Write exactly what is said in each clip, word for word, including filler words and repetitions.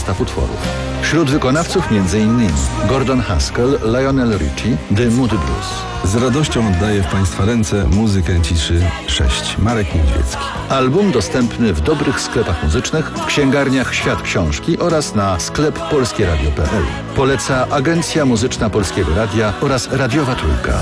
zestaw utworów. Wśród wykonawców między innymi Gordon Haskell, Lionel Richie, The Moody Blues. Z radością oddaję w Państwa ręce muzykę ciszy sześć. Marek Niedźwiecki. Album dostępny w dobrych sklepach muzycznych, w księgarniach Świat Książki oraz na sklep polskie radio kropka p l. Poleca Agencja Muzyczna Polskiego Radia oraz Radiowa Trójka.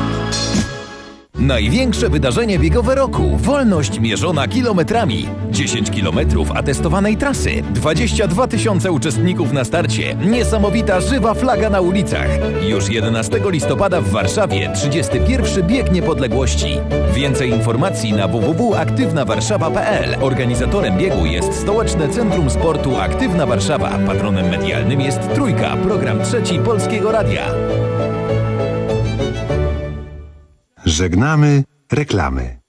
Największe wydarzenie biegowe roku. Wolność mierzona kilometrami. dziesięć kilometrów atestowanej trasy. dwadzieścia dwa tysiące uczestników na starcie. Niesamowita żywa flaga na ulicach. Już jedenastego listopada w Warszawie trzydziesty pierwszy bieg niepodległości. Więcej informacji na w w w kropka aktywna warszawa kropka p l. Organizatorem biegu jest Stołeczne Centrum Sportu Aktywna Warszawa. Patronem medialnym jest Trójka, program trzeci Polskiego Radia. Żegnamy reklamy.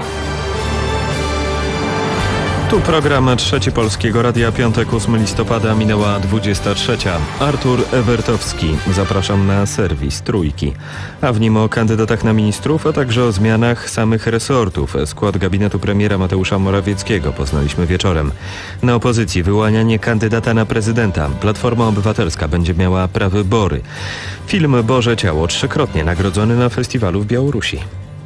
Tu program Trzeci Polskiego Radia, piątek ósmego listopada, minęła dwudziesta trzecia. Artur Ewertowski. Zapraszam na serwis Trójki. A w nim o kandydatach na ministrów, a także o zmianach samych resortów. Skład gabinetu premiera Mateusza Morawieckiego poznaliśmy wieczorem. Na opozycji wyłanianie kandydata na prezydenta. Platforma Obywatelska będzie miała prawybory. Film Boże Ciało trzykrotnie nagrodzony na festiwalu w Białorusi.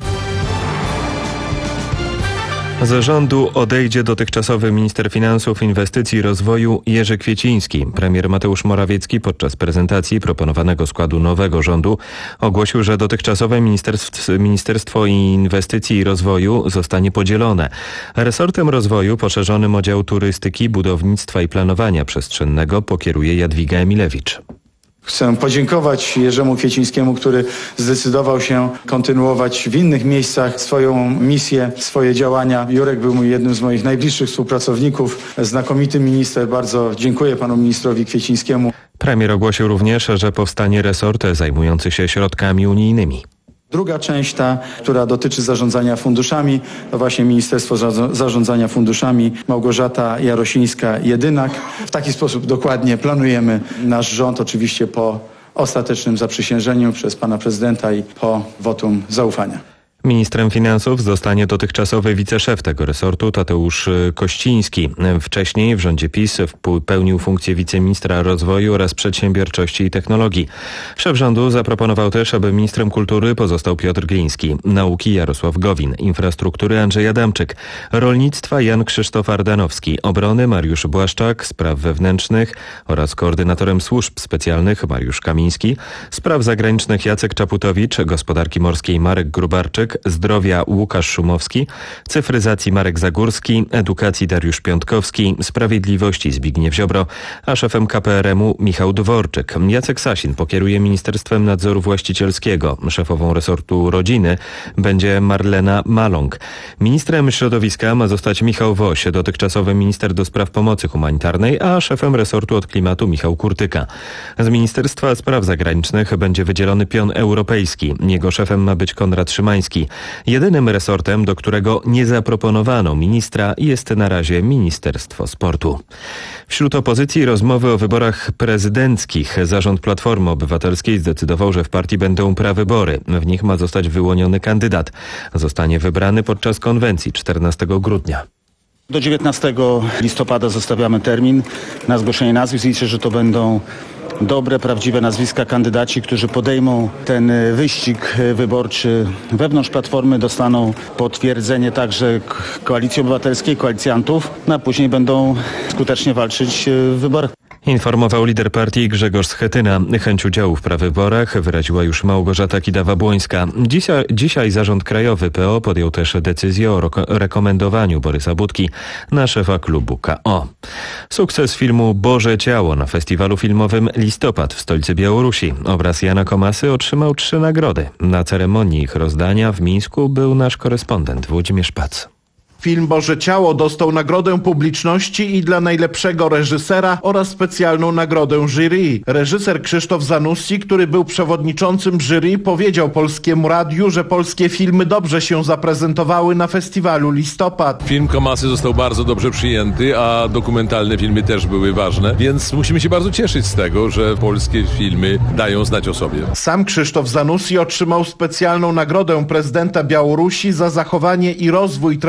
Z rządu odejdzie dotychczasowy minister finansów, inwestycji i rozwoju Jerzy Kwieciński. Premier Mateusz Morawiecki podczas prezentacji proponowanego składu nowego rządu ogłosił, że dotychczasowe Ministerstwo Inwestycji i Rozwoju zostanie podzielone. Resortem rozwoju poszerzonym o dział turystyki, budownictwa i planowania przestrzennego pokieruje Jadwiga Emilewicz. Chcę podziękować Jerzemu Kwiecińskiemu, który zdecydował się kontynuować w innych miejscach swoją misję, swoje działania. Jurek był jednym z moich najbliższych współpracowników, znakomity minister. Bardzo dziękuję panu ministrowi Kwiecińskiemu. Premier ogłosił również, że powstanie resort zajmujący się środkami unijnymi. Druga część, ta, która dotyczy zarządzania funduszami, to właśnie Ministerstwo Zarządzania Funduszami, Małgorzata Jarosińska-Jedynak. W taki sposób dokładnie planujemy nasz rząd, oczywiście po ostatecznym zaprzysiężeniu przez pana prezydenta i po wotum zaufania. Ministrem finansów zostanie dotychczasowy wiceszef tego resortu Tadeusz Kościński. Wcześniej w rządzie PiS pełnił funkcję wiceministra rozwoju oraz przedsiębiorczości i technologii. Szef rządu zaproponował też, aby ministrem kultury pozostał Piotr Gliński, nauki Jarosław Gowin, infrastruktury Andrzej Adamczyk, rolnictwa Jan Krzysztof Ardanowski, obrony Mariusz Błaszczak, spraw wewnętrznych oraz koordynatorem służb specjalnych Mariusz Kamiński, spraw zagranicznych Jacek Czaputowicz, gospodarki morskiej Marek Grubarczyk, zdrowia Łukasz Szumowski, cyfryzacji Marek Zagórski, edukacji Dariusz Piątkowski, sprawiedliwości Zbigniew Ziobro, a szefem K P R M u Michał Dworczyk. Jacek Sasin pokieruje Ministerstwem Nadzoru Właścicielskiego. Szefową resortu rodziny będzie Marlena Maląg. Ministrem środowiska ma zostać Michał Woś, dotychczasowy minister do spraw pomocy humanitarnej, a szefem resortu od klimatu Michał Kurtyka. Z Ministerstwa Spraw Zagranicznych będzie wydzielony pion europejski. Jego szefem ma być Konrad Szymański. Jedynym resortem, do którego nie zaproponowano ministra, jest na razie Ministerstwo Sportu. Wśród opozycji rozmowy o wyborach prezydenckich. Zarząd Platformy Obywatelskiej zdecydował, że w partii będą prawybory. W nich ma zostać wyłoniony kandydat. Zostanie wybrany podczas konwencji czternastego grudnia. Do dziewiętnastego listopada zostawiamy termin na zgłoszenie nazwisk. Liczę, że to będą dobre, prawdziwe nazwiska kandydaci, którzy podejmą ten wyścig wyborczy wewnątrz Platformy, dostaną potwierdzenie także Koalicji Obywatelskiej, koalicjantów, no a później będą skutecznie walczyć w wyborach. Informował lider partii Grzegorz Schetyna. Chęć udziału w prawyborach wyraziła już Małgorzata Kidawa-Błońska. Dzisiaj, dzisiaj Zarząd Krajowy P O podjął też decyzję o rekomendowaniu Borysa Budki na szefa klubu K O. Sukces filmu Boże Ciało na festiwalu filmowym Listopad w stolicy Białorusi. Obraz Jana Komasy otrzymał trzy nagrody. Na ceremonii ich rozdania w Mińsku był nasz korespondent Włodzimierz Pac. Film Boże Ciało dostał nagrodę publiczności i dla najlepszego reżysera oraz specjalną nagrodę jury. Reżyser Krzysztof Zanussi, który był przewodniczącym jury, powiedział Polskiemu Radiu, że polskie filmy dobrze się zaprezentowały na festiwalu Listopad. Film Komasy został bardzo dobrze przyjęty, a dokumentalne filmy też były ważne, więc musimy się bardzo cieszyć z tego, że polskie filmy dają znać o sobie. Sam Krzysztof Zanussi otrzymał specjalną nagrodę prezydenta Białorusi za zachowanie i rozwój tradycyjnych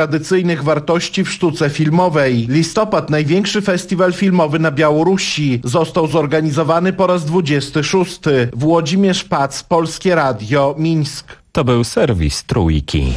podwójnych wartości w sztuce filmowej. Listopad, największy festiwal filmowy na Białorusi. Został zorganizowany po raz dwudziesty szósty. Włodzimierz Pac, Polskie Radio, Mińsk. To był serwis Trójki.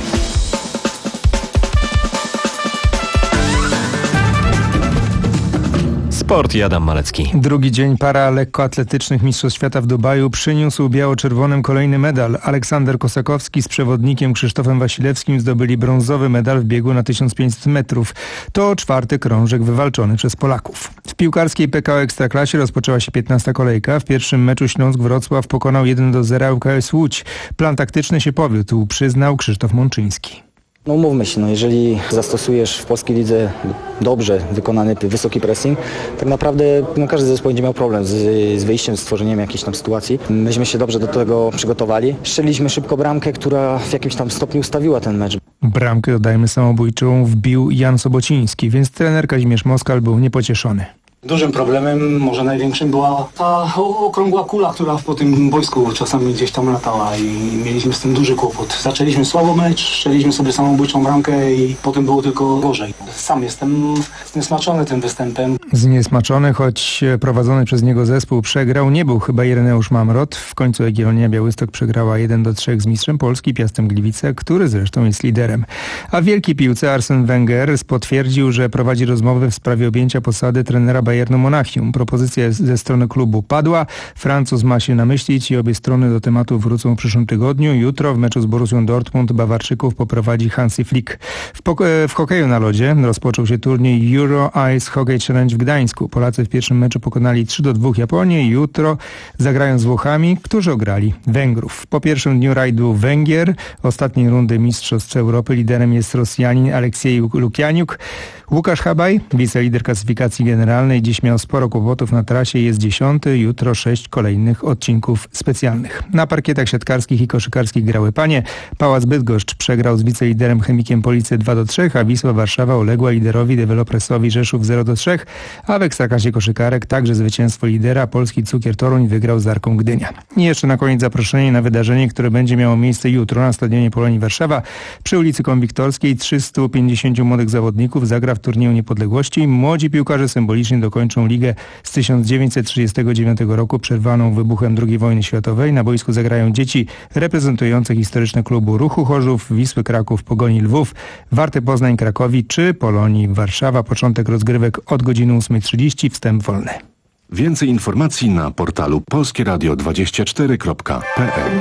Sport i Adam Malecki. Drugi dzień para lekkoatletycznych Mistrzostw Świata w Dubaju przyniósł biało-czerwonym kolejny medal. Aleksander Kosakowski z przewodnikiem Krzysztofem Wasilewskim zdobyli brązowy medal w biegu na tysiąc pięćset metrów. To czwarty krążek wywalczony przez Polaków. W piłkarskiej P K O Ekstraklasie rozpoczęła się piętnasta kolejka. W pierwszym meczu Śląsk-Wrocław pokonał jeden do zera L K S Łódź. Plan taktyczny się powiódł, przyznał Krzysztof Mączyński. No umówmy się, no jeżeli zastosujesz w polskiej lidze dobrze wykonany wysoki pressing, tak naprawdę no każdy zespół będzie miał problem z, z wyjściem, z stworzeniem jakiejś tam sytuacji. Myśmy się dobrze do tego przygotowali. Strzeliliśmy szybko bramkę, która w jakimś tam stopniu ustawiła ten mecz. Bramkę, dodajmy, samobójczą wbił Jan Sobociński, więc trener Kazimierz Moskal był niepocieszony. Dużym problemem, może największym, była ta okrągła kula, która po tym boisku czasami gdzieś tam latała i mieliśmy z tym duży kłopot. Zaczęliśmy słabo mecz, strzeliśmy sobie samobójczą bramkę i potem było tylko gorzej. Sam jestem zniesmaczony tym występem. Zniesmaczony, choć prowadzony przez niego zespół przegrał, nie był chyba Ireneusz Mamrot. W końcu Jagiellonia Białystok przegrała jeden do trzech z mistrzem Polski Piastem Gliwice, który zresztą jest liderem. A w wielkiej piłce Arsene Wenger potwierdził, że prowadzi rozmowy w sprawie objęcia posady trenera Bayernu Monachium. Propozycja ze strony klubu padła. Francuz ma się namyślić i obie strony do tematu wrócą w przyszłym tygodniu. Jutro w meczu z Borussią Dortmund Bawarczyków poprowadzi Hansi Flick. W, poko- w hokeju na lodzie rozpoczął się turniej Euro Ice Hockey Challenge w Gdańsku. Polacy w pierwszym meczu pokonali trzy do dwóch Japonię. Jutro zagrają z Włochami, którzy ograli Węgrów. Po pierwszym dniu rajdu Węgier, ostatniej rundy Mistrzostw Europy, liderem jest Rosjanin Aleksiej Lukianiuk. Łukasz Habaj, wicelider klasyfikacji generalnej, dziś miał sporo kłopotów na trasie, jest dziesiąty, jutro sześć kolejnych odcinków specjalnych. Na parkietach siatkarskich i koszykarskich grały panie. Pałac Bydgoszcz przegrał z wiceliderem Chemikiem Police dwa do trzech, a Wisła Warszawa uległa liderowi Dewelopresowi Rzeszów zero do trzech, a w Ekstraklasie koszykarek także zwycięstwo lidera Polski Cukier Toruń wygrał z Arką Gdynia. I jeszcze na koniec zaproszenie na wydarzenie, które będzie miało miejsce jutro na stadionie Polonii Warszawa. Przy ulicy Konwiktorskiej trzystu pięćdziesięciu młodych zawodników zagra w turnieju Niepodległości. Młodzi piłkarze symbolicznie dokończą ligę z tysiąc dziewięćset trzydziestego dziewiątego roku, przerwaną wybuchem drugiej wojny światowej. Na boisku zagrają dzieci reprezentujące historyczne kluby Ruchu Chorzów, Wisły Kraków, Pogoni Lwów, Warty Poznań Krakowi czy Polonii Warszawa. Początek rozgrywek od godziny ósmej trzydzieści, wstęp wolny. Więcej informacji na portalu polskie radio dwadzieścia cztery kropka p l.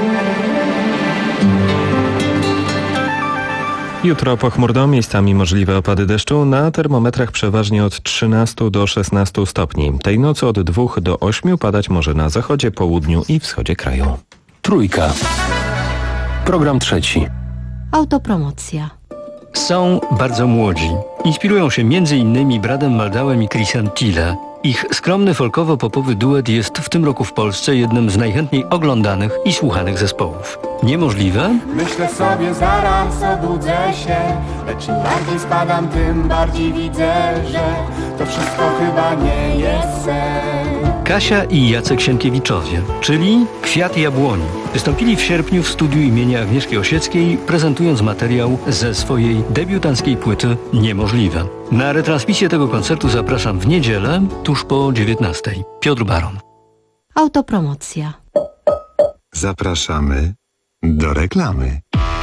Jutro pochmurno, miejscami możliwe opady deszczu, na termometrach przeważnie od trzynastu do szesnastu stopni. Tej nocy od dwóch do ośmiu padać może na zachodzie, południu i wschodzie kraju. Trójka. Program trzeci. Autopromocja. Są bardzo młodzi. Inspirują się między innymi Bradem Maldałem i Chrisem Tille. Ich skromny folkowo-popowy duet jest w tym roku w Polsce jednym z najchętniej oglądanych i słuchanych zespołów. Niemożliwe? Myślę sobie, zaraz obudzę się, lecz im bardziej spadam, tym bardziej widzę, że to wszystko chyba nie jest sen. Kasia i Jacek Sienkiewiczowie, czyli Kwiat Jabłoni, wystąpili w sierpniu w studiu imienia Agnieszki Osieckiej, prezentując materiał ze swojej debiutanckiej płyty Niemożliwe. Na retransmisję tego koncertu zapraszam w niedzielę, tuż po dziewiętnastej. Piotr Baron. Autopromocja. Zapraszamy do reklamy.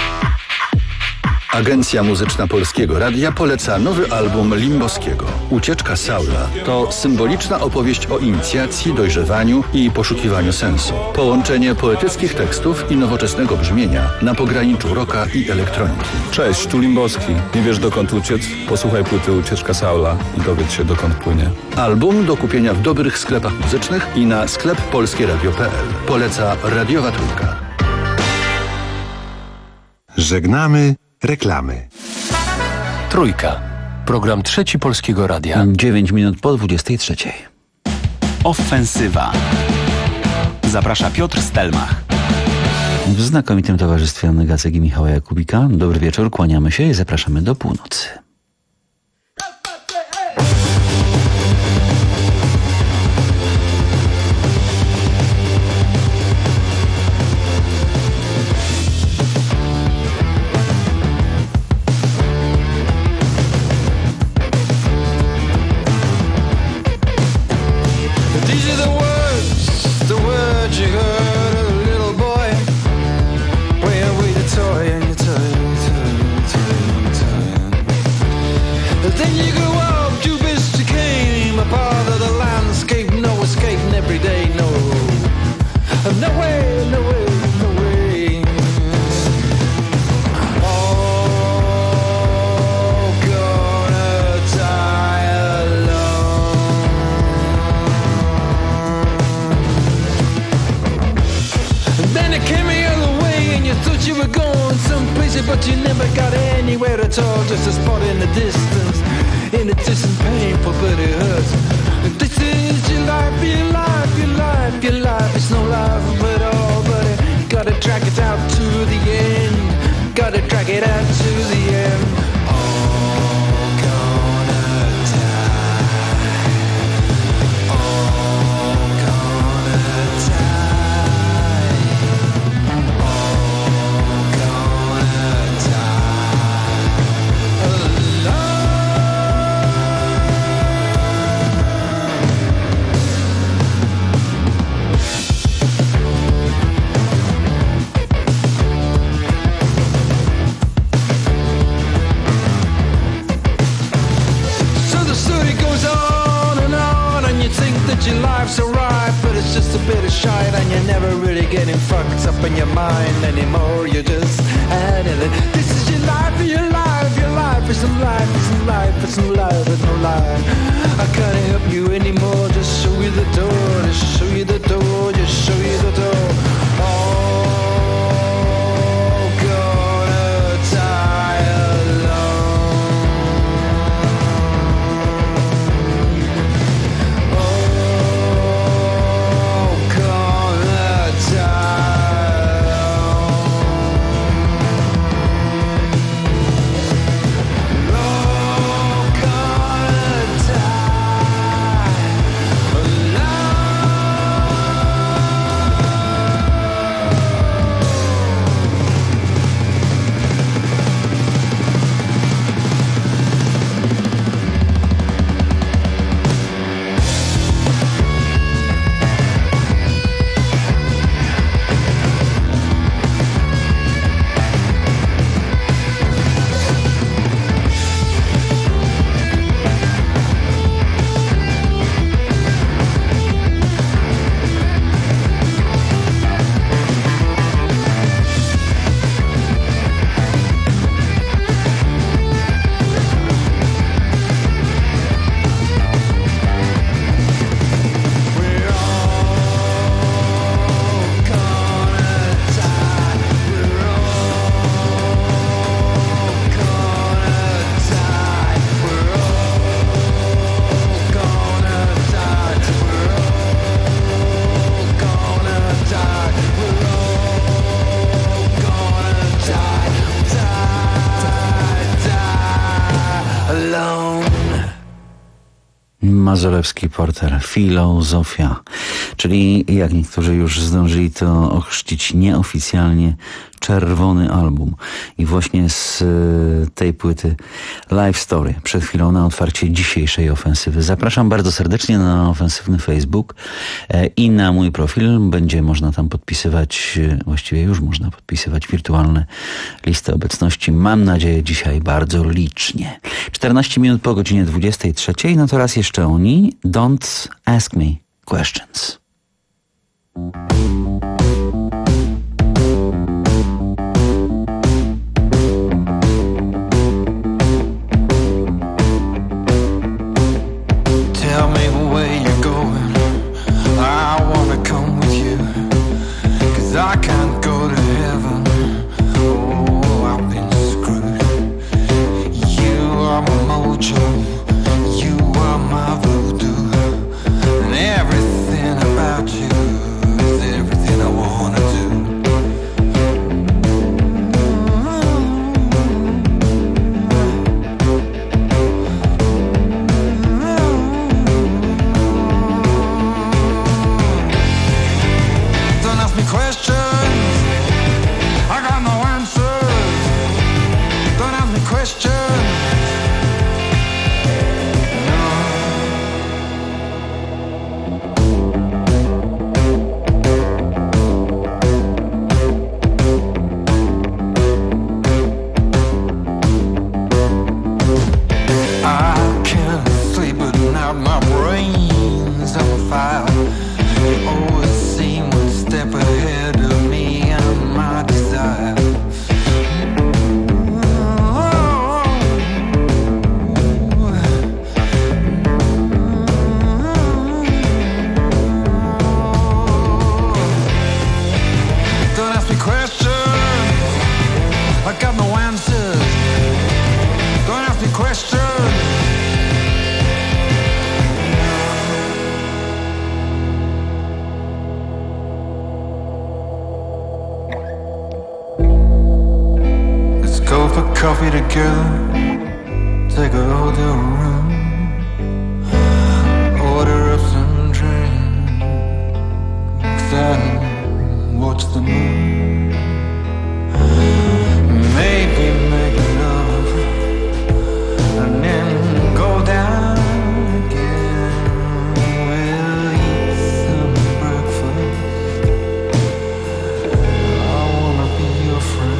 Agencja Muzyczna Polskiego Radia poleca nowy album Limboskiego. Ucieczka Saula to symboliczna opowieść o inicjacji, dojrzewaniu i poszukiwaniu sensu. Połączenie poetyckich tekstów i nowoczesnego brzmienia na pograniczu rocka i elektroniki. Cześć, tu Limboski. Nie wiesz dokąd uciec? Posłuchaj płyty Ucieczka Saula i dowiedz się dokąd płynie. Album do kupienia w dobrych sklepach muzycznych i na sklep polskie radio kropka p l. Poleca Radiowa Trójka. Żegnamy reklamy. Trójka. Program trzeci Polskiego Radia. dziewięć minut po dwudziestej trzeciej. Ofensywa. Zaprasza Piotr Stelmach. W znakomitym towarzystwie Anny Gacek i Michała Jakubika. Dobry wieczór, kłaniamy się i zapraszamy do północy. just a spot in the distance, and it isn't painful, but it hurts. This is your life, your life, your life, your life. It's no life at all, but it gotta drag it out to the end. Gotta drag it out to the end. All gonna die. All gonna die. All gonna die alone. Your life's alright, but it's just a bit of shite, and you're never really getting fucked up in your mind anymore. You're just handling. This is your life, your life, your life. It's no life, it's no life, it's no life, it's no life. I can't help you anymore. Just show you the door, just show you the door, just show you the door. All gonna die alone. Mazolewski Porter, Filozofia, czyli jak niektórzy już zdążyli to ochrzcić nieoficjalnie, czerwony album. I właśnie z tej płyty Life Story przed chwilą na otwarcie dzisiejszej ofensywy. Zapraszam bardzo serdecznie na ofensywny Facebook i na mój profil. Będzie można tam podpisywać, właściwie już można podpisywać wirtualne listy obecności. Mam nadzieję dzisiaj bardzo licznie. czternaście minut po godzinie dwudziestej trzeciej. No to raz jeszcze oni. Don't ask me questions. Tell me where you're going, I wanna come with you, 'cause I can't go to heaven, oh, I've been screwed. You are my mojo, you are my voodoo, and everything about you is everything I wanna do. coffee together, take a hotel room, order up some drinks and watch the moon. Maybe make love and then go down again. We'll eat some breakfast. I wanna be your friend.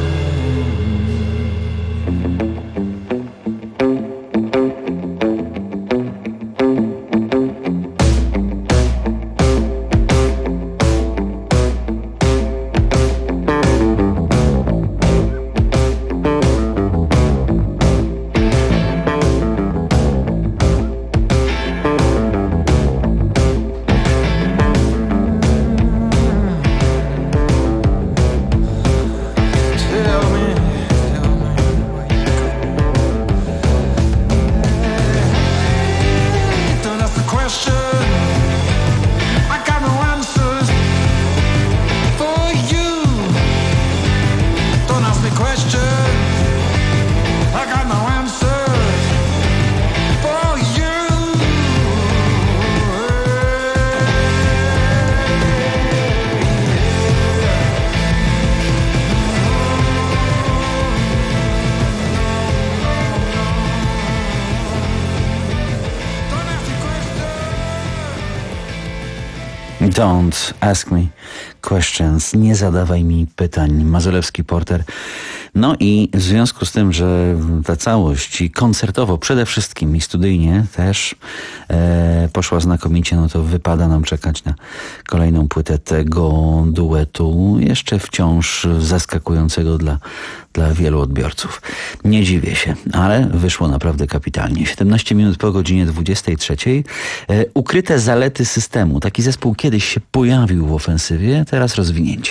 Don't ask me questions. Nie zadawaj mi pytań. Mazurewski Porter. No i w związku z tym, że ta całość i koncertowo przede wszystkim i studyjnie też e, poszła znakomicie, no to wypada nam czekać na kolejną płytę tego duetu, jeszcze wciąż zaskakującego dla, dla wielu odbiorców. Nie dziwię się, ale wyszło naprawdę kapitalnie. siedemnaście minut po godzinie dwudziestej trzeciej. E, ukryte zalety systemu. Taki zespół kiedyś się pojawił w ofensywie, teraz rozwinięcie.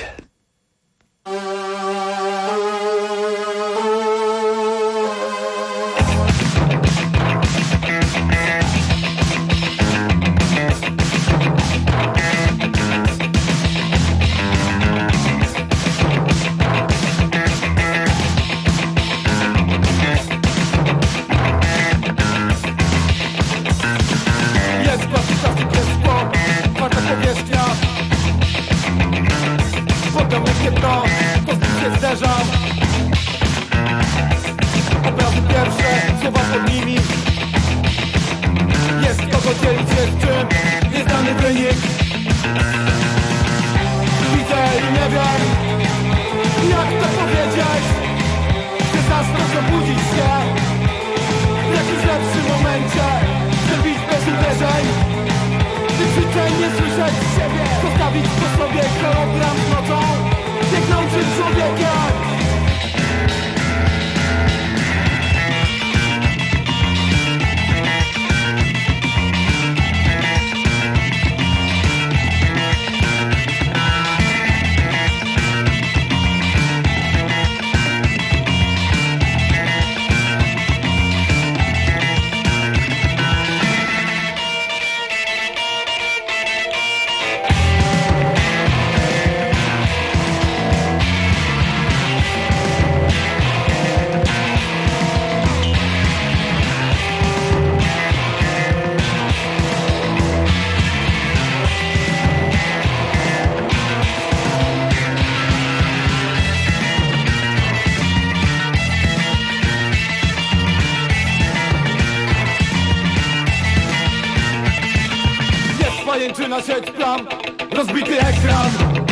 Na sieć plam, rozbity ekran.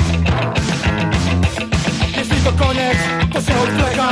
Jeśli to koniec, to się odklega.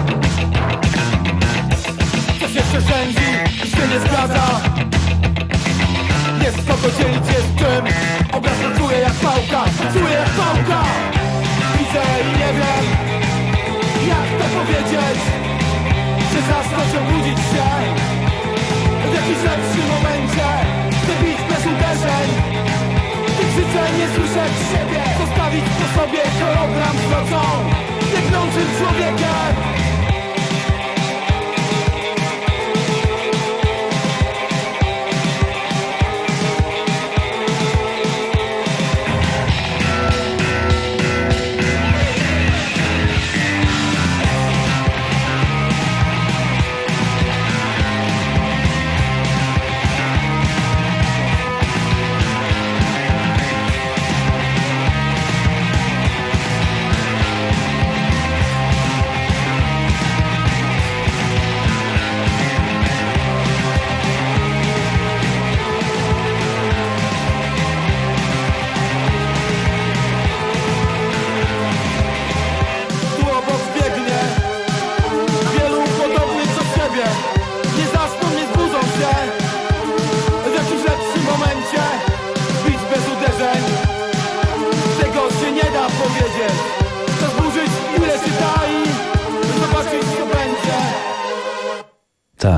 Co się przeszędzi i się nie zgadza. Jest kogo dzielić, jest czym. Obraz czuję jak pałka, czuję jak pałka. Widzę i nie wiem, jak to powiedzieć. Czy zasnąć się, budzić się w jakimś lepszym momencie. Chcę bić bez uderzeń. Życzę nie słyszeć siebie. Zostawić po sobie hologram z nocą biegnącym człowiekiem.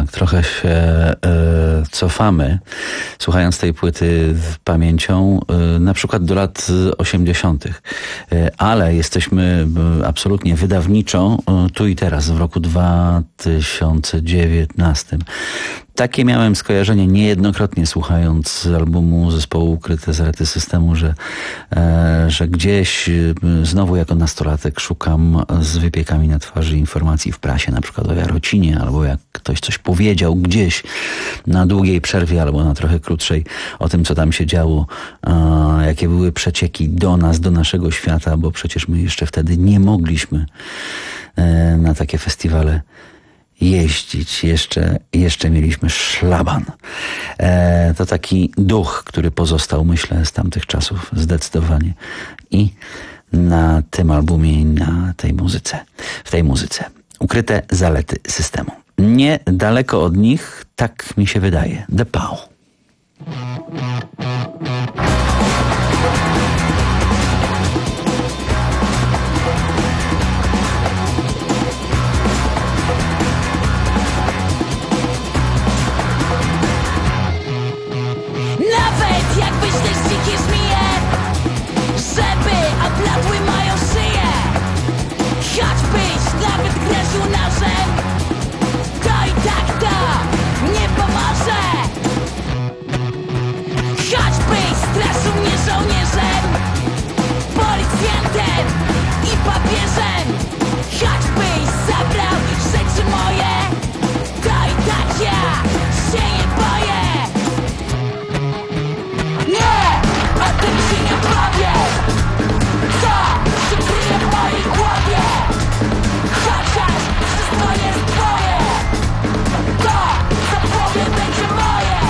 jednak trochę się e, cofamy, słuchając tej płyty pamięcią, e, na przykład do lat osiemdziesiątych. E, ale jesteśmy absolutnie wydawniczo e, tu i teraz, w roku dwa tysiące dziewiętnastym. Takie miałem skojarzenie niejednokrotnie, słuchając albumu zespołu Ukryte Zarety Systemu, że, e, że gdzieś e, znowu jako nastolatek szukam z wypiekami na twarzy informacji w prasie, na przykład o Jarocinie, albo jak ktoś coś powiedział gdzieś na długiej przerwie, albo na trochę krótszej, o tym, co tam się działo, e, jakie były przecieki do nas, do naszego świata, bo przecież my jeszcze wtedy nie mogliśmy e, na takie festiwale jeździć. Jeszcze, jeszcze mieliśmy szlaban. E, to taki duch, który pozostał, myślę, z tamtych czasów zdecydowanie. I na tym albumie i na tej muzyce, w tej muzyce. Ukryte zalety systemu. Niedaleko od nich, tak mi się wydaje, The Pau. Nawet jak wyślesz dzikie żmije, żeby obladły moją szyję, choćbyś nawet groził nożem, to i tak to nie pomoże. Choćbyś straszył mnie żołnierzem, policjantem i papieżem, choćbyś zabrał rzeczy moje, to i tak ja się nie boję. Nie, o tym się nie powiem. Co się kryje w mojej głowie? Chociaż wszystko jest twoje, to co powiem będzie moje.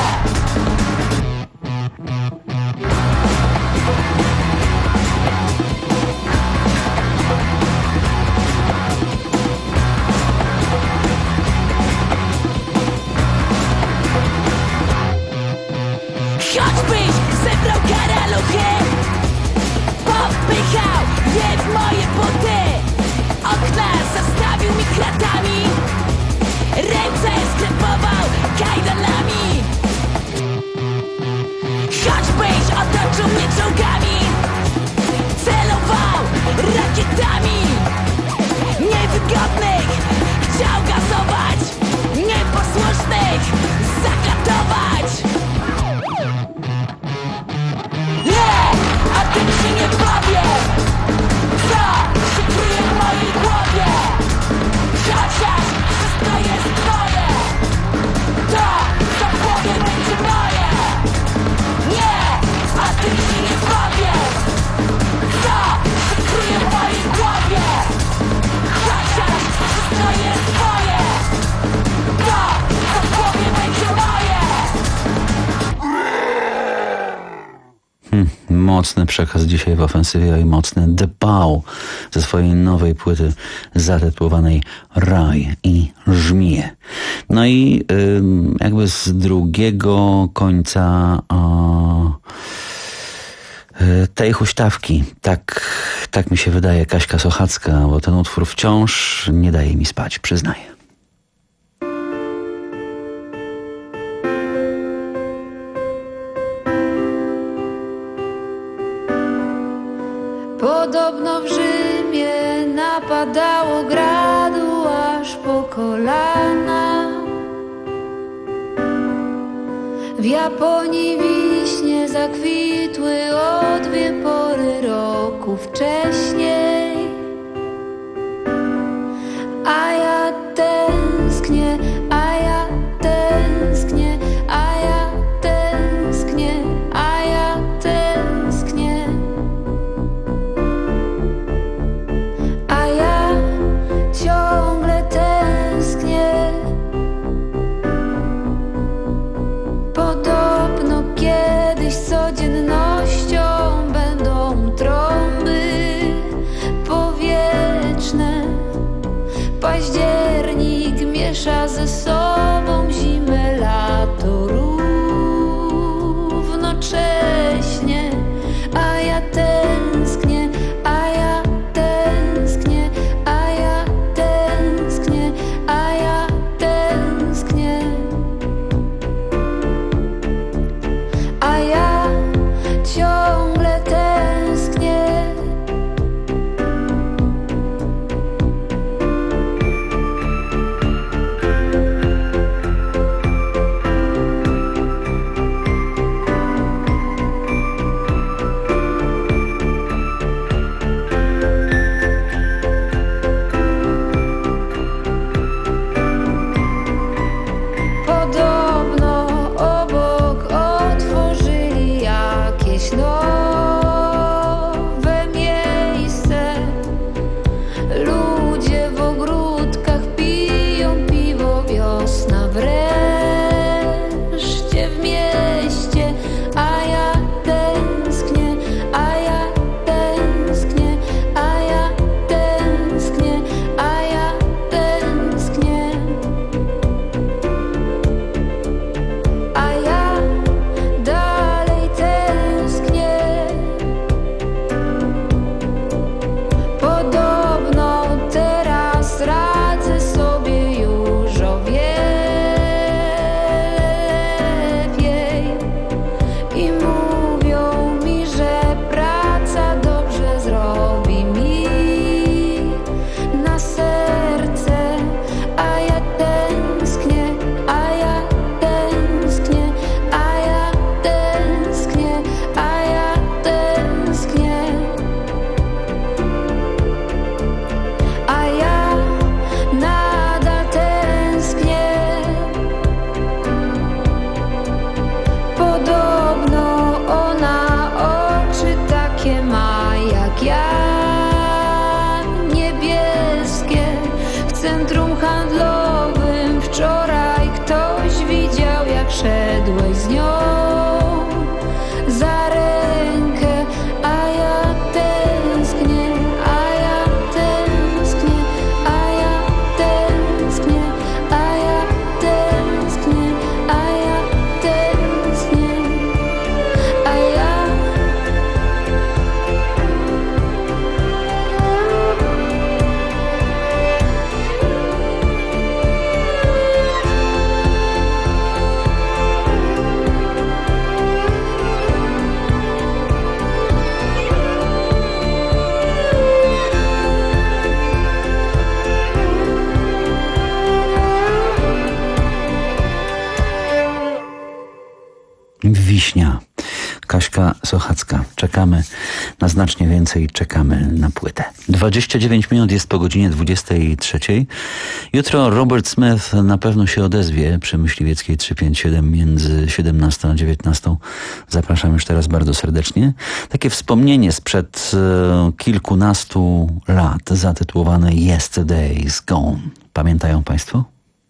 Choćbyś zebrał karaluchy, popychał je w moje buty, okna zastawił mi kratami, ręce sklepował kajdanami. Choćbyś otoczył mnie czołgami, celował rakietami, niewygodnych chciał gazować, nieposłusznych zakatować. Nie, o tym się nie powiem. Co się kryje w mojej głowie? Chociaż wszystko jest twoje, to co powiem będzie moje. Nie, o tym się nie powiem. Co się kryje w mojej głowie? Chociaż wszystko jest twoje, to co powiem będzie moje. Hmm, mocny przekaz dzisiaj w ofensywie i mocny The Pau ze swojej nowej płyty zatytułowanej Raj i Żmije. No i y, jakby z drugiego końca o, y, tej huśtawki, tak, tak mi się wydaje, Kaśka Sochacka, bo ten utwór wciąż nie daje mi spać, przyznaję. Podobno w Rzymie napadało gradu aż po kolana. W Japonii wiśnie zakwitły o dwie pory roku wcześniej. A ja tęsknię, a ja tęsknię, a ja tęsknię, a ja tęsknię. A ja ciągle tęsknię. Podobno kiedyś codziennością będą trąby Wiśnia. Kaśka Sochacka. Czekamy na znacznie więcej, czekamy na płytę. dwadzieścia dziewięć minut jest po godzinie dwudziestej trzeciej. Jutro Robert Smith na pewno się odezwie przy Myśliwieckiej trzysta pięćdziesiąt siedem między siedemnastą a dziewiętnastą. Zapraszam już teraz bardzo serdecznie. Takie wspomnienie sprzed e, kilkunastu lat zatytułowane Yesterday's Gone. Pamiętają Państwo?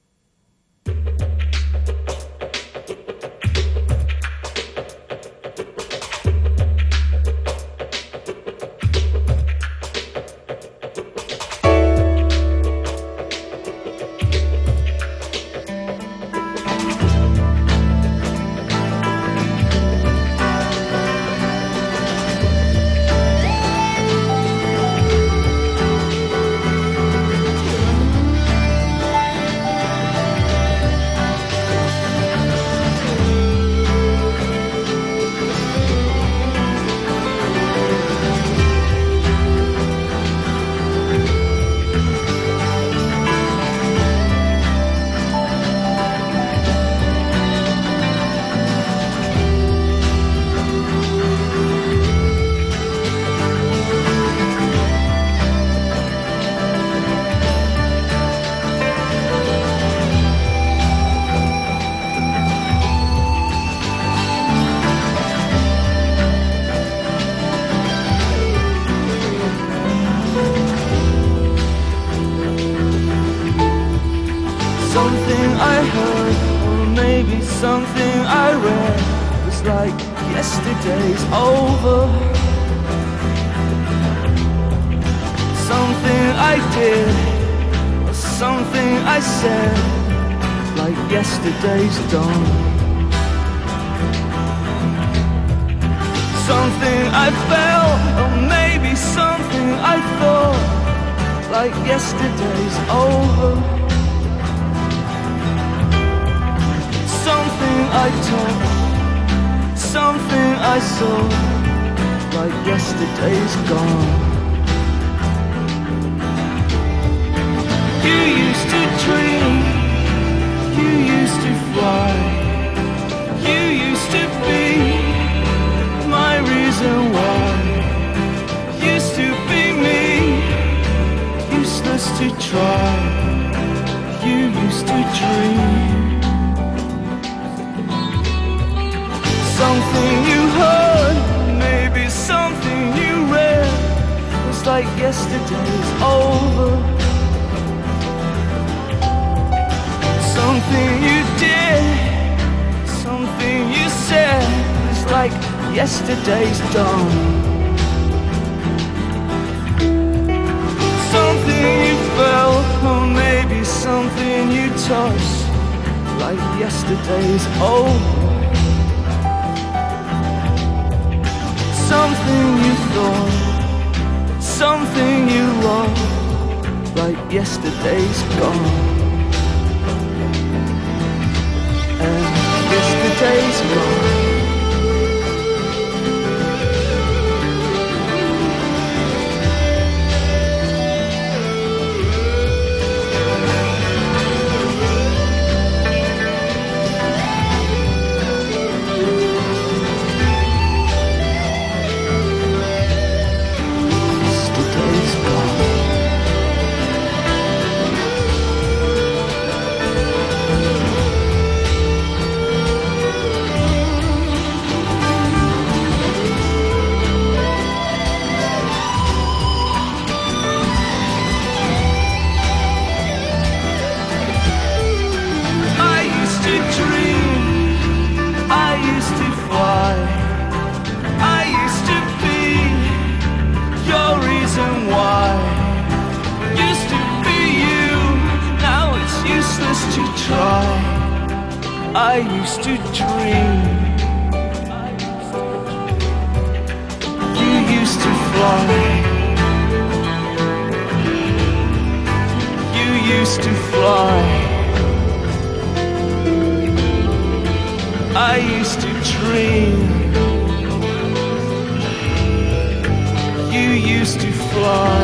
Yesterday's over. Something I did, or something I said, like yesterday's done. Something I felt, or maybe something I thought, like yesterday's over. Something I taught, something I saw, like yesterday's gone. You used to dream, you used to fly, you used to be my reason why. Used to be me, useless to try. You used to dream. Something you heard, maybe something you read, was like yesterday's over. Something you did, something you said, was like yesterday's done. Something you felt, or maybe something you touched, like yesterday's over. Something you thought, something you loved, like yesterday's gone. And yesterday's gone. I used to dream. You used to fly. You used to fly. I used to dream. You used to fly.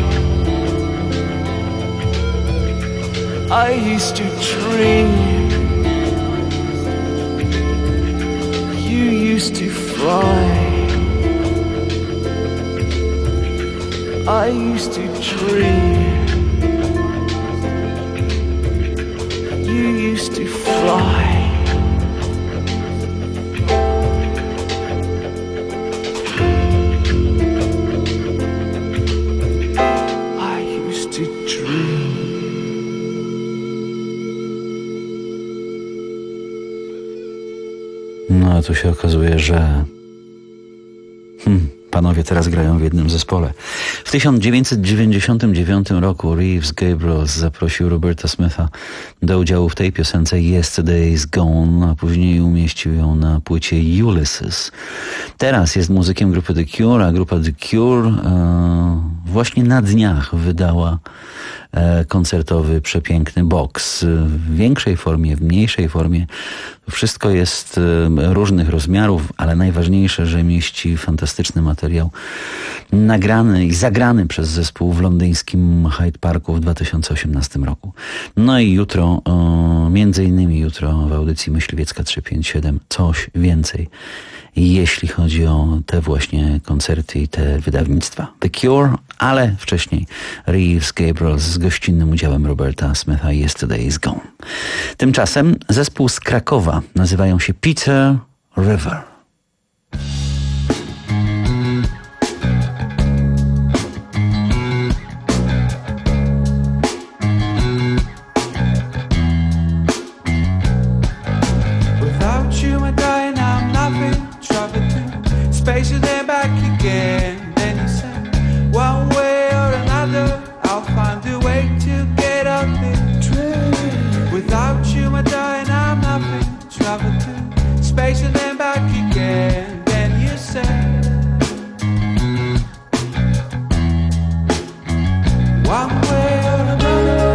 I used to dream. You fly. I used to dream, you used to fly. I used to dream. No a tu się okazuje, że hmm, panowie teraz grają w jednym zespole. W tysiąc dziewięćset dziewięćdziesiątym dziewiątym roku Reeves Gabrels zaprosił Roberta Smitha do udziału w tej piosence Yesterday's Gone, a później umieścił ją na płycie Ulysses. Teraz jest muzykiem grupy The Cure, a grupa The Cure e, właśnie na dniach wydała e, koncertowy, przepiękny box w większej formie, w mniejszej formie. Wszystko jest e, różnych rozmiarów, ale najważniejsze, że mieści fantastyczny materiał nagrany i zagrany przez zespół w londyńskim Hyde Parku w dwa tysiące osiemnastym roku. No i jutro, e, między innymi jutro w audycji Myśliwiecka trzysta pięćdziesiąt siedem coś więcej, jeśli chodzi o te właśnie koncerty i te wydawnictwa. The Cure, ale wcześniej Reeves Gabrels z gościnnym udziałem Roberta Smitha Yesterday's Gone. Tymczasem zespół z Krakowa nazywają się Peter River. Spaces and back again. Then you say, one way or another, I'll find a way to get up the train. Without you, my darling, I'm nothing. Travel to spaces and back again. Then you say, one way or another.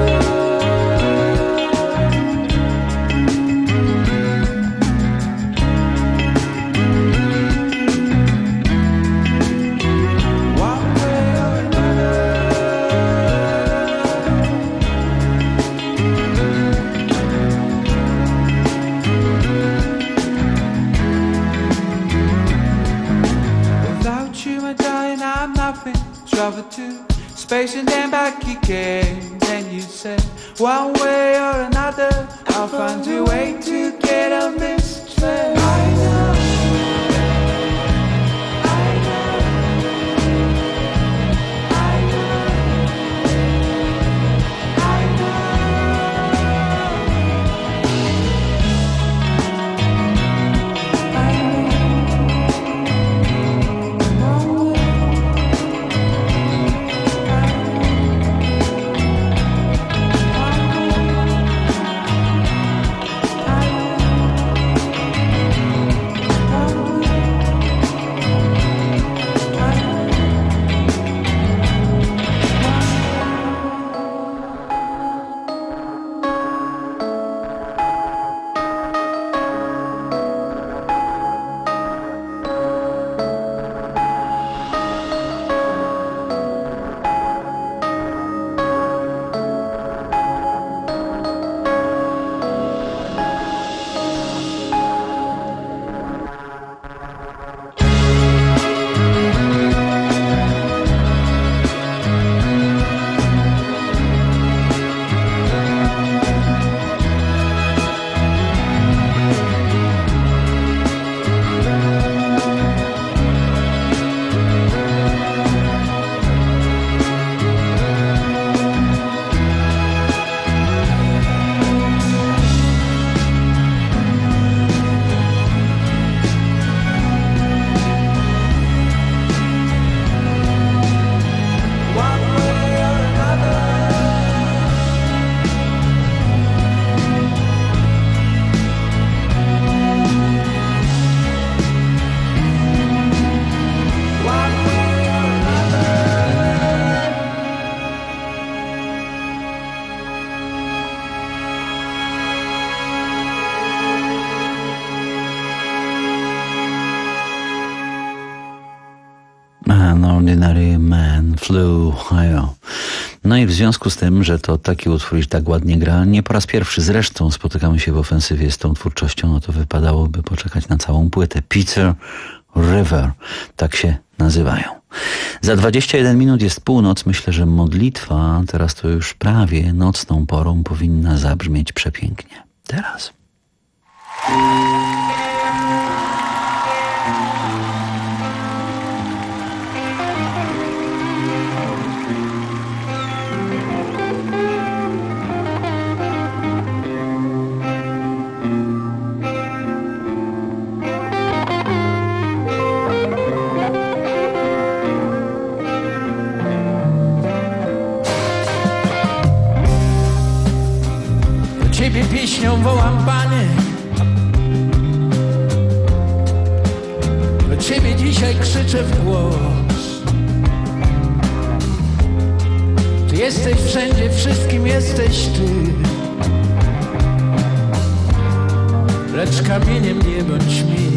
Travel to space and then back again. Then you say, one way or another, I'll find a way to get on this train. I know, I know, I know, I An Ordinary Man Flew Higher. No i w związku z tym, że to taki utwór i tak ładnie gra, nie po raz pierwszy zresztą spotykamy się w ofensywie z tą twórczością, no to wypadałoby poczekać na całą płytę. Peter River, tak się nazywają. Za dwadzieścia jeden minut jest północ. Myślę, że modlitwa teraz to już prawie nocną porą powinna zabrzmieć przepięknie. Teraz. Ciebie pieśnią wołam, Panie, do Ciebie dzisiaj krzyczę w głos. Ty jesteś wszędzie, wszystkim jesteś Ty, lecz kamieniem nie bądź mi.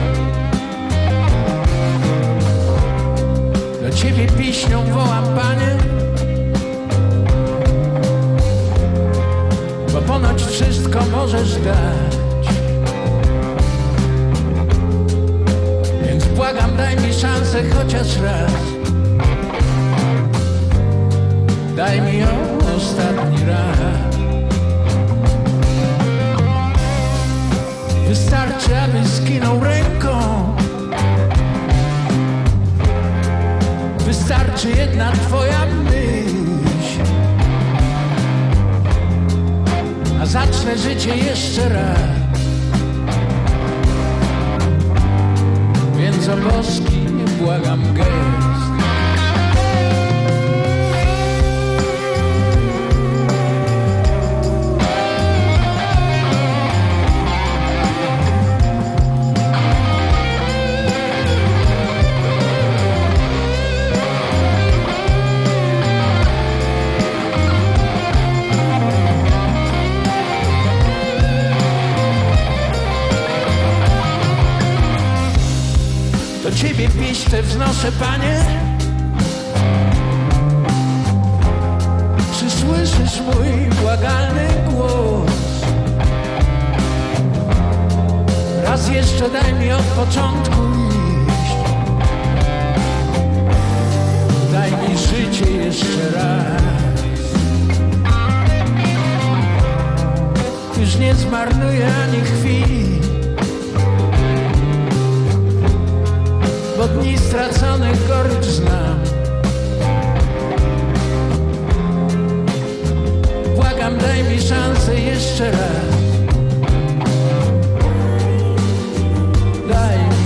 Do Ciebie pieśnią wołam, Panie, bo ponoć wszystko możesz dać. Więc błagam, daj mi szansę chociaż raz. Daj mi ją ostatni raz. Wystarczy, aby skinął ręką. Wystarczy jedna Twoja myśl, a zacznę życie jeszcze raz. Więc o boski błagam gest. Do Ciebie pieśń tę wznoszę, Panie. Czy słyszysz mój błagalny głos? Raz jeszcze daj mi od początku iść. Daj mi życie jeszcze raz. Już nie zmarnuję ani chwili, bo dni straconych gorycz znam. Błagam, daj mi szansę jeszcze raz. Daj mi.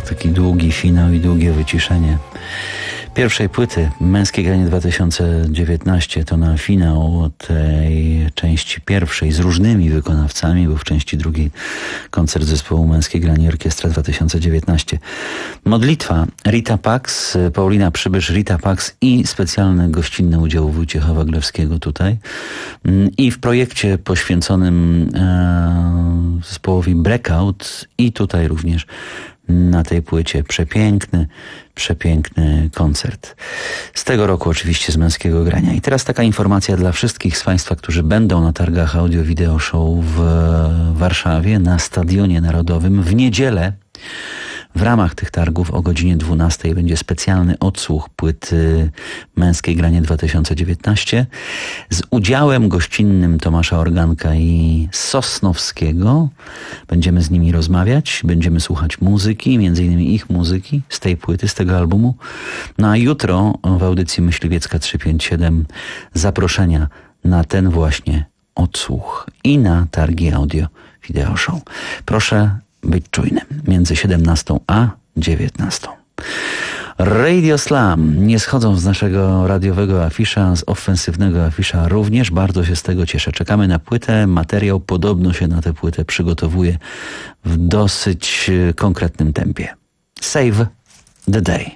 taki długi finał i długie wyciszenie pierwszej płyty. Męskie granie dwa tysiące dziewiętnaście to na finał tej części pierwszej z różnymi wykonawcami, bo w części drugiej koncert zespołu Męskie granie Orkiestra dwa tysiące dziewiętnaście. Modlitwa Rita Pax, Paulina Przybysz, Rita Pax i specjalny gościnny udział Wojciecha Waglewskiego tutaj. I w projekcie poświęconym e, zespołowi Breakout i tutaj również na tej płycie przepiękny, przepiękny koncert. Z tego roku oczywiście z Męskiego grania. I teraz taka informacja dla wszystkich z Państwa, którzy będą na targach Audio Video Show w Warszawie na Stadionie Narodowym w niedzielę. W ramach tych targów o godzinie dwunastej będzie specjalny odsłuch płyty Męskie granie dwa tysiące dziewiętnaście z udziałem gościnnym Tomasza Organka i Sosnowskiego. Będziemy z nimi rozmawiać, będziemy słuchać muzyki, między innymi ich muzyki z tej płyty, z tego albumu. No a jutro w audycji Myśliwiecka trzysta pięćdziesiąt siedem zaproszenia na ten właśnie odsłuch i na targi Audio Video Show. Proszę być czujnym między siedemnastą a dziewiętnastą. Radio Slam nie schodzą z naszego radiowego afisza, z ofensywnego afisza również. Bardzo się z tego cieszę. Czekamy na płytę. Materiał podobno się na tę płytę przygotowuje w dosyć konkretnym tempie. Save the Day.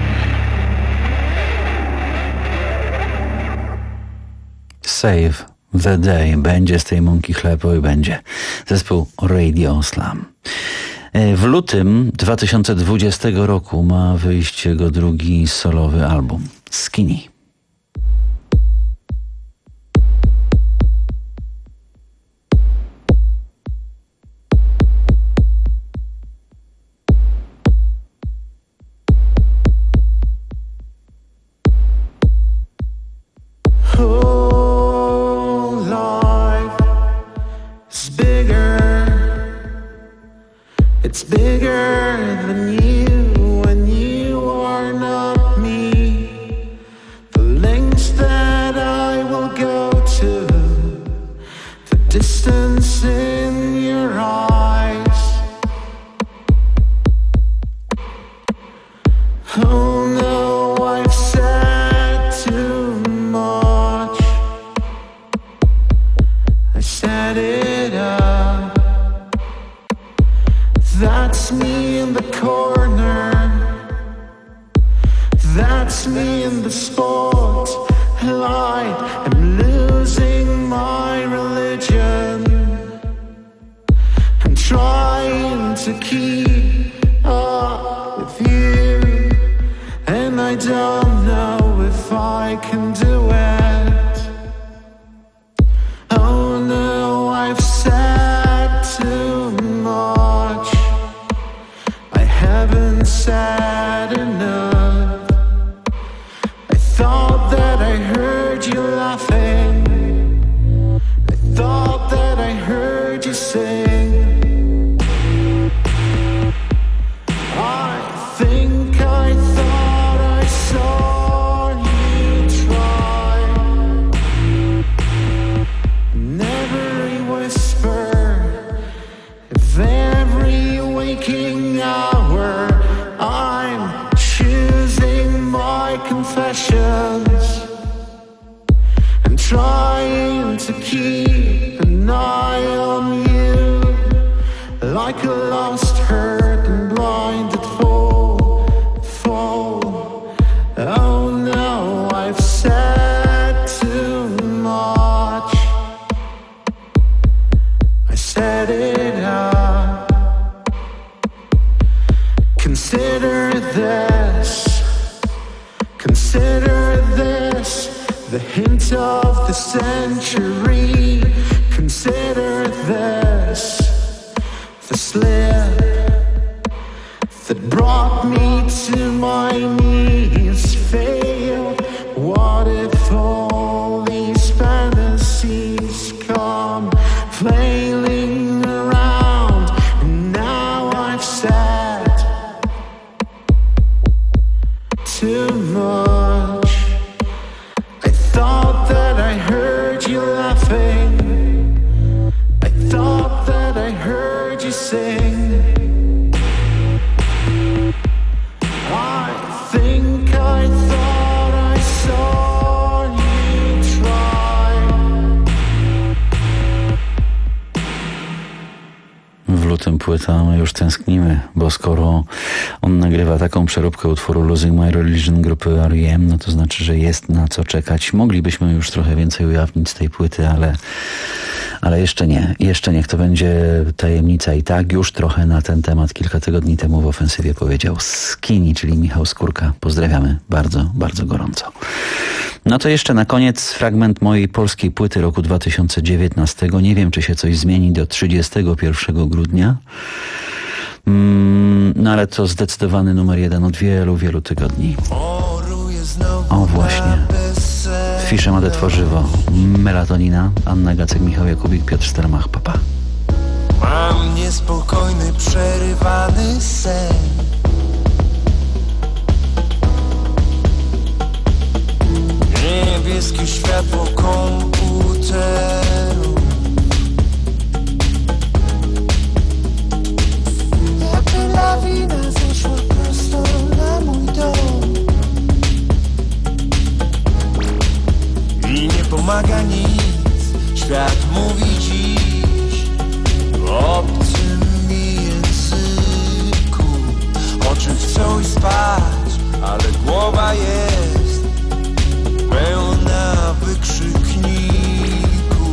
Save The Day. Będzie z tej mąki chleb, oj będzie. Zespół Radio Slam. W lutym dwa tysiące dwudziestego roku ma wyjść jego drugi solowy album Skinny. It's bigger than you when you are not me. The lengths that I will go to, the distance in your eyes. Oh no, I've said too much. I set it up. That's me in the corner. That's me in the spotlight. I'm losing my religion. I'm trying to keep up with you, and I don't know if I can do it. Oh no, I've said too much. Haven't said enough. I thought that I heard you laughing. I thought that I heard you sing. I think I thought I saw you try. And every whisper of every waking hour, I'm choosing my confessions. I'm trying to keep an eye on you, like a lost, hurt and blinded fool. Fool. Oh no, I've said too much. I set it up. Consider this, consider this, the hint of the century. Consider this, the slip that brought me to my knees failed. What if all these fantasies come flailing around, and now I've said too much. I thought that I heard you laughing. I thought that I heard you sing. I think I thought I saw you try. W lutym płyta, my już tęsknimy, bo skoro on nagrywa taką przeróbkę utworu Losing My Religion grupy R E M, no to znaczy, że jest na co czekać. Moglibyśmy już trochę więcej ujawnić z tej płyty, ale, ale jeszcze nie. Jeszcze niech to będzie tajemnica. I tak już trochę na ten temat kilka tygodni temu w Ofensywie powiedział Skinny, czyli Michał Skórka. Pozdrawiamy bardzo, bardzo gorąco. No to jeszcze na koniec fragment mojej polskiej płyty roku dwa tysiące dziewiętnastego. Nie wiem, czy się coś zmieni do trzydziestego pierwszego grudnia. Mm, no ale to zdecydowany numer jeden od wielu, wielu tygodni. O właśnie. Fisze Made Tworzywo. Melatonina. Anna Gacek, Michał Jakubik, Piotr Stelmach. Papa. Mam niespokojny, przerywany sen. Niebieskie światło komputeru. Jakby lawina zeszła prosto na mój dom. I nie pomaga nic, świat mówi dziś w obcym mi języku. Oczy chcą spać, ale głowa jest pełna wykrzykników.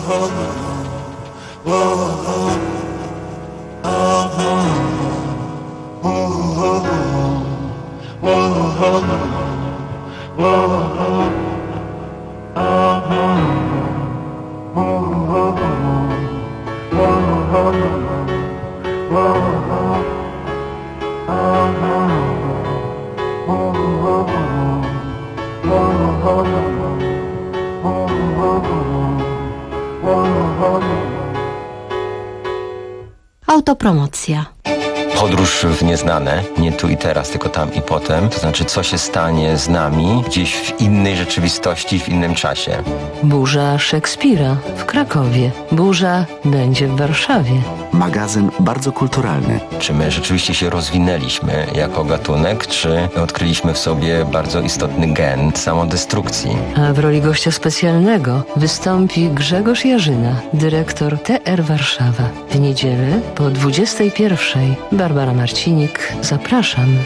Autopromocja. Podróż w nieznane, nie tu i teraz, tylko tam i potem. To znaczy, co się stanie z nami gdzieś w innej rzeczywistości, w innym czasie. Burza Szekspira w Krakowie. Burza będzie w Warszawie. Magazyn bardzo kulturalny. Czy my rzeczywiście się rozwinęliśmy jako gatunek, czy odkryliśmy w sobie bardzo istotny gen samodestrukcji? A w roli gościa specjalnego wystąpi Grzegorz Jarzyna, dyrektor T R Warszawa. W niedzielę po dwudziestej pierwszej. Barbara Marcinik, zapraszam.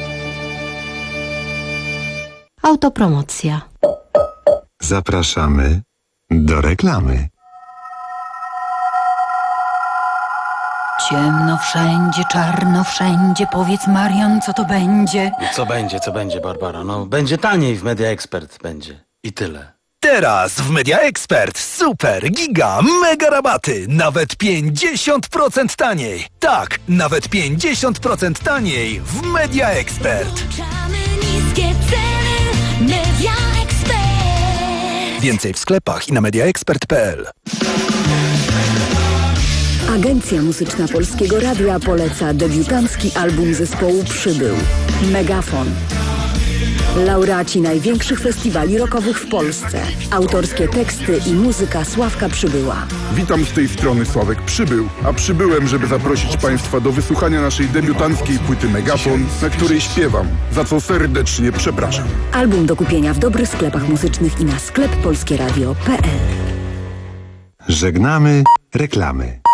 Autopromocja. Zapraszamy do reklamy. Ciemno wszędzie, czarno wszędzie. Powiedz, Marian, co to będzie? Co będzie, co będzie, Barbara? No, będzie taniej w Media Expert, będzie. I tyle. Teraz w Media Expert super, giga, mega rabaty. Nawet pięćdziesiąt procent taniej. Tak, nawet pięćdziesiąt procent taniej w Media Expert. Niskie ceny, Media Expert. Więcej w sklepach i na media expert kropka p l. Agencja Muzyczna Polskiego Radia poleca debiutancki album zespołu Przybył. Megafon. Laureaci największych festiwali rockowych w Polsce. Autorskie teksty i muzyka Sławka Przybyła. Witam z tej strony Sławek Przybył, a przybyłem, żeby zaprosić Państwa do wysłuchania naszej debiutanckiej płyty Megafon, na której śpiewam, za co serdecznie przepraszam. Album do kupienia w dobrych sklepach muzycznych i na sklep polskieradio kropka p l. Żegnamy reklamy.